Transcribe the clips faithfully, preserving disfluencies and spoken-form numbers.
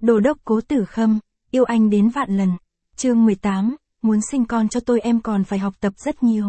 Đô đốc Cố Tử Khâm, yêu anh đến vạn lần. Chương mười tám, muốn sinh con cho tôi em còn phải học tập rất nhiều.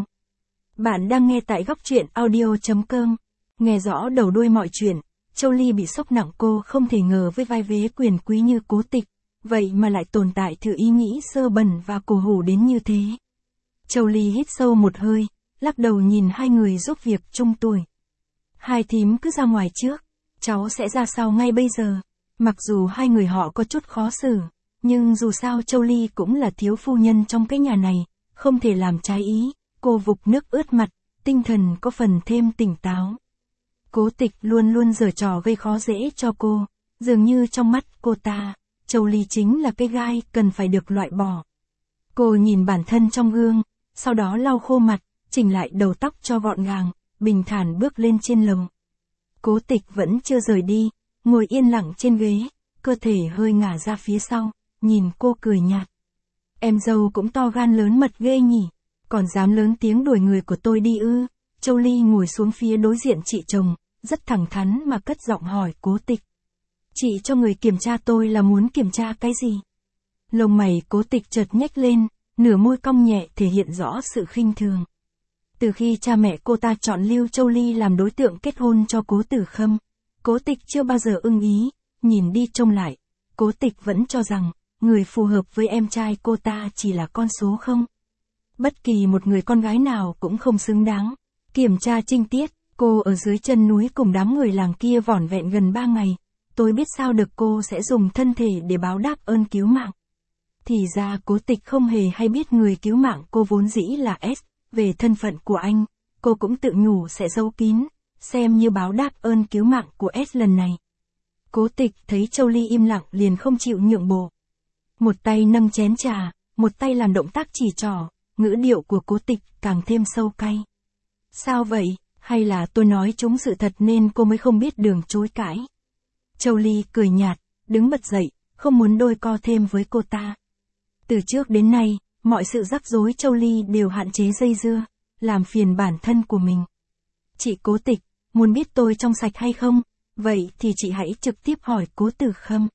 Bạn đang nghe tại góc truyện audio chấm com. Nghe rõ đầu đuôi mọi chuyện, Châu Ly bị sốc nặng, cô không thể ngờ với vai vế quyền quý như Cố Tịch, vậy mà lại tồn tại thứ ý nghĩ sơ bẩn và cổ hủ đến như thế. Châu Ly hít sâu một hơi, lắc đầu nhìn hai người giúp việc chung tuổi. Hai thím cứ ra ngoài trước, cháu sẽ ra sau ngay bây giờ. Mặc dù hai người họ có chút khó xử, nhưng dù sao Châu Ly cũng là thiếu phu nhân trong cái nhà này, không thể làm trái ý. Cô vục nước ướt mặt, tinh thần có phần thêm tỉnh táo. Cố Tịch luôn luôn giở trò gây khó dễ cho cô, dường như trong mắt cô ta, Châu Ly chính là cái gai cần phải được loại bỏ. Cô nhìn bản thân trong gương, sau đó lau khô mặt, chỉnh lại đầu tóc cho gọn gàng, bình thản bước lên trên lầu. Cố Tịch vẫn chưa rời đi, ngồi yên lặng trên ghế, cơ thể hơi ngả ra phía sau, nhìn cô cười nhạt. Em dâu cũng to gan lớn mật ghê nhỉ, còn dám lớn tiếng đuổi người của tôi đi ư? Châu Ly ngồi xuống phía đối diện chị chồng, rất thẳng thắn mà cất giọng hỏi Cố Tịch. Chị cho người kiểm tra tôi là muốn kiểm tra cái gì? Lông mày Cố Tịch chợt nhếch lên, nửa môi cong nhẹ thể hiện rõ sự khinh thường. Từ khi cha mẹ cô ta chọn Lưu Châu Ly làm đối tượng kết hôn cho Cố Tử Khâm, Cố Tịch chưa bao giờ ưng ý, nhìn đi trông lại, Cố Tịch vẫn cho rằng, người phù hợp với em trai cô ta chỉ là con số không. Bất kỳ một người con gái nào cũng không xứng đáng. Kiểm tra trinh tiết, cô ở dưới chân núi cùng đám người làng kia vỏn vẹn gần ba ngày, tôi biết sao được cô sẽ dùng thân thể để báo đáp ơn cứu mạng. Thì ra Cố Tịch không hề hay biết người cứu mạng cô vốn dĩ là S, về thân phận của anh, cô cũng tự nhủ sẽ giấu kín, xem như báo đáp ơn cứu mạng của S lần này. Cố Tịch thấy Châu Ly im lặng liền không chịu nhượng bộ. Một tay nâng chén trà, một tay làm động tác chỉ trỏ, ngữ điệu của Cố Tịch càng thêm sâu cay. Sao vậy, hay là tôi nói trúng sự thật nên cô mới không biết đường chối cãi? Châu Ly cười nhạt, đứng bật dậy, không muốn đôi co thêm với cô ta. Từ trước đến nay, mọi sự rắc rối Châu Ly đều hạn chế dây dưa, làm phiền bản thân của mình. Chị Cố Tịch, muốn biết tôi trong sạch hay không? Vậy thì chị hãy trực tiếp hỏi Cố Tử Khâm.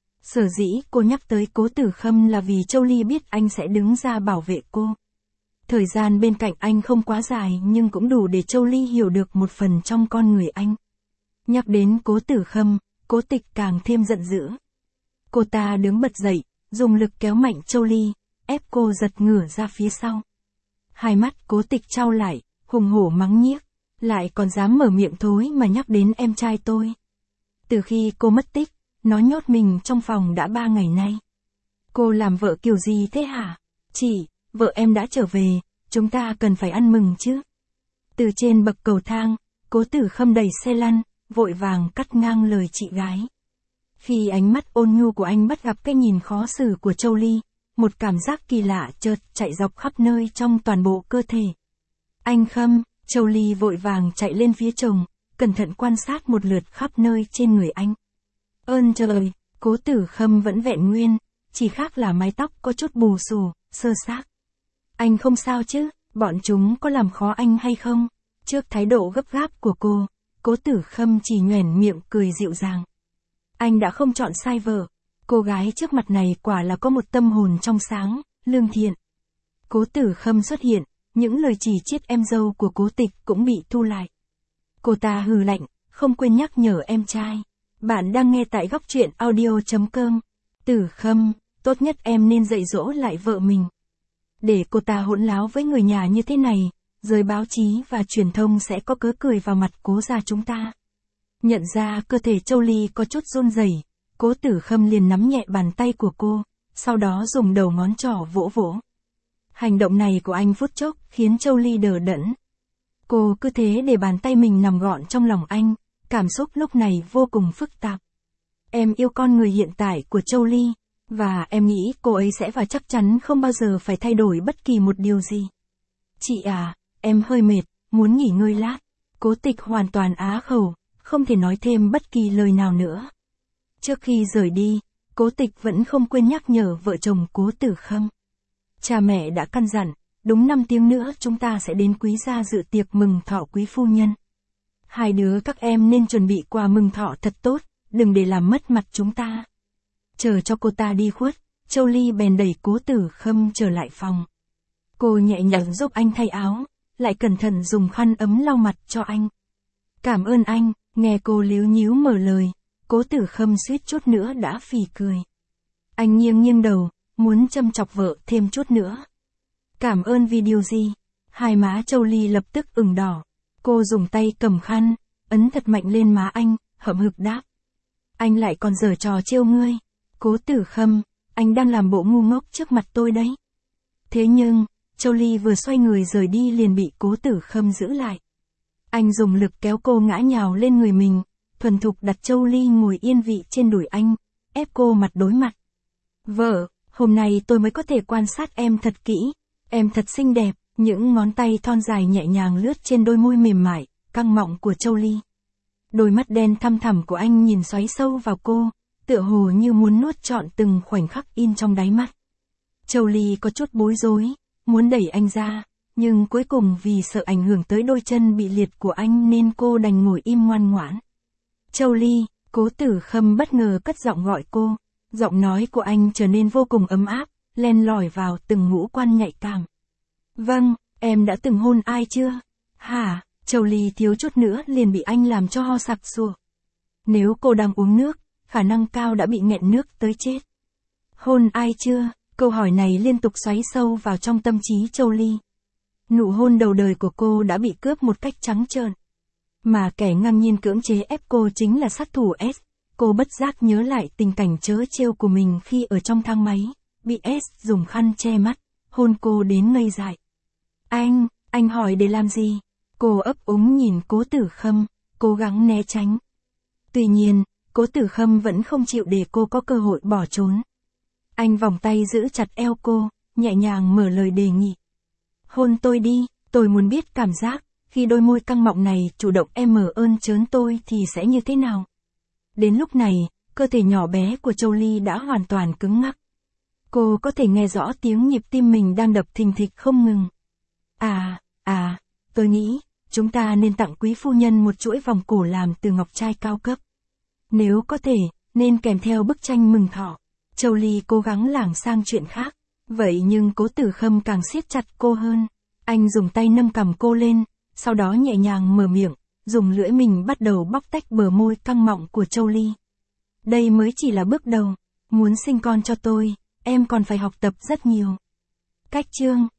Sở dĩ cô nhắc tới Cố Tử Khâm là vì Châu Ly biết anh sẽ đứng ra bảo vệ cô. Thời gian bên cạnh anh không quá dài nhưng cũng đủ để Châu Ly hiểu được một phần trong con người anh. Nhắc đến Cố Tử Khâm, Cố Tịch càng thêm giận dữ. Cô ta đứng bật dậy, dùng lực kéo mạnh Châu Ly, ép cô giật ngửa ra phía sau. Hai mắt Cố Tịch trao lại, hùng hổ mắng nhiếc, lại còn dám mở miệng thối mà nhắc đến em trai tôi. Từ khi cô mất tích, nó nhốt mình trong phòng đã ba ngày nay. Cô làm vợ kiểu gì thế hả? Chị, vợ em đã trở về, chúng ta cần phải ăn mừng chứ. Từ trên bậc cầu thang, Cố Tử Khâm đẩy xe lăn, vội vàng cắt ngang lời chị gái. Khi ánh mắt ôn nhu của anh bắt gặp cái nhìn khó xử của Châu Ly, một cảm giác kỳ lạ chợt chạy dọc khắp nơi trong toàn bộ cơ thể. Anh Khâm, Châu Ly vội vàng chạy lên phía chồng, cẩn thận quan sát một lượt khắp nơi trên người anh. Ơn trời, Cố Tử Khâm vẫn vẹn nguyên, chỉ khác là mái tóc có chút bù xù, sơ xác. Anh không sao chứ, bọn chúng có làm khó anh hay không? Trước thái độ gấp gáp của cô, Cố Tử Khâm chỉ nhoẻn miệng cười dịu dàng. Anh đã không chọn sai vợ, cô gái trước mặt này quả là có một tâm hồn trong sáng, lương thiện. Cố Tử Khâm xuất hiện, những lời chỉ trích em dâu của Cố Tịch cũng bị thu lại. Cô ta hừ lạnh, không quên nhắc nhở em trai. Bạn đang nghe tại góc truyện audio chấm com. Tử Khâm, tốt nhất em nên dạy dỗ lại vợ mình. Để cô ta hỗn láo với người nhà như thế này, giới báo chí và truyền thông sẽ có cớ cười vào mặt Cố gia chúng ta. Nhận ra cơ thể Châu Ly có chút run rẩy, Cố Tử Khâm liền nắm nhẹ bàn tay của cô, sau đó dùng đầu ngón trỏ vỗ vỗ. Hành động này của anh phút chốc khiến Châu Ly đờ đẫn. Cô cứ thế để bàn tay mình nằm gọn trong lòng anh, cảm xúc lúc này vô cùng phức tạp. Em yêu con người hiện tại của Châu Ly, và em nghĩ cô ấy sẽ và chắc chắn không bao giờ phải thay đổi bất kỳ một điều gì. Chị à, em hơi mệt, muốn nghỉ ngơi lát. Cố Tịch hoàn toàn á khẩu, không thể nói thêm bất kỳ lời nào nữa. Trước khi rời đi, Cố Tịch vẫn không quên nhắc nhở vợ chồng Cố Tử Khâm. Cha mẹ đã căn dặn, đúng năm tiếng nữa chúng ta sẽ đến quý gia dự tiệc mừng thọ quý phu nhân. Hai đứa các em nên chuẩn bị quà mừng thọ thật tốt, đừng để làm mất mặt chúng ta. Chờ cho cô ta đi khuất, Châu Ly bèn đẩy Cố Tử Khâm trở lại phòng. Cô nhẹ nhàng giúp anh thay áo, lại cẩn thận dùng khăn ấm lau mặt cho anh. Cảm ơn anh, nghe cô líu nhíu mở lời, Cố Tử Khâm suýt chút nữa đã phì cười. Anh nghiêng nghiêng đầu, muốn châm chọc vợ thêm chút nữa. Cảm ơn vì điều gì? Hai má Châu Ly lập tức ửng đỏ. Cô dùng tay cầm khăn, ấn thật mạnh lên má anh, hậm hực đáp. Anh lại còn giở trò trêu ngươi. Cố Tử Khâm, anh đang làm bộ ngu ngốc trước mặt tôi đấy. Thế nhưng, Châu Ly vừa xoay người rời đi liền bị Cố Tử Khâm giữ lại. Anh dùng lực kéo cô ngã nhào lên người mình, thuần thục đặt Châu Ly ngồi yên vị trên đùi anh, ép cô mặt đối mặt. Vợ, hôm nay tôi mới có thể quan sát em thật kỹ, em thật xinh đẹp, những ngón tay thon dài nhẹ nhàng lướt trên đôi môi mềm mại, căng mọng của Châu Ly. Đôi mắt đen thăm thẳm của anh nhìn xoáy sâu vào cô, tựa hồ như muốn nuốt trọn từng khoảnh khắc in trong đáy mắt. Châu Ly có chút bối rối, muốn đẩy anh ra, nhưng cuối cùng vì sợ ảnh hưởng tới đôi chân bị liệt của anh nên cô đành ngồi im ngoan ngoãn. Châu Ly, Cố Tử Khâm bất ngờ cất giọng gọi cô, giọng nói của anh trở nên vô cùng ấm áp, len lỏi vào từng ngũ quan nhạy cảm. Vâng, em đã từng hôn ai chưa? Hả? Châu Ly thiếu chút nữa liền bị anh làm cho ho sặc sụa. Nếu cô đang uống nước, khả năng cao đã bị nghẹn nước tới chết. Hôn ai chưa? Câu hỏi này liên tục xoáy sâu vào trong tâm trí Châu Ly. Nụ hôn đầu đời của cô đã bị cướp một cách trắng trợn. Mà kẻ ngang nhiên cưỡng chế ép cô chính là sát thủ S. Cô bất giác nhớ lại tình cảnh trớ trêu của mình khi ở trong thang máy, bị S dùng khăn che mắt, hôn cô đến ngây dại. Anh, anh hỏi để làm gì? Cô ấp úng nhìn Cố Tử Khâm, cố gắng né tránh. Tuy nhiên, Cố Tử Khâm vẫn không chịu để cô có cơ hội bỏ trốn. Anh vòng tay giữ chặt eo cô, nhẹ nhàng mở lời đề nghị. Hôn tôi đi, tôi muốn biết cảm giác, khi đôi môi căng mọng này chủ động em mở ơn trớn tôi thì sẽ như thế nào. Đến lúc này, cơ thể nhỏ bé của Châu Ly đã hoàn toàn cứng ngắc. Cô có thể nghe rõ tiếng nhịp tim mình đang đập thình thịch không ngừng. À, à, tôi nghĩ, chúng ta nên tặng quý phu nhân một chuỗi vòng cổ làm từ ngọc trai cao cấp. Nếu có thể, nên kèm theo bức tranh mừng thọ. Châu Ly cố gắng lảng sang chuyện khác, vậy nhưng Cố Tử Khâm càng siết chặt cô hơn. Anh dùng tay nâng cằm cô lên, sau đó nhẹ nhàng mở miệng, dùng lưỡi mình bắt đầu bóc tách bờ môi căng mọng của Châu Ly. Đây mới chỉ là bước đầu, muốn sinh con cho tôi, em còn phải học tập rất nhiều. Cách chương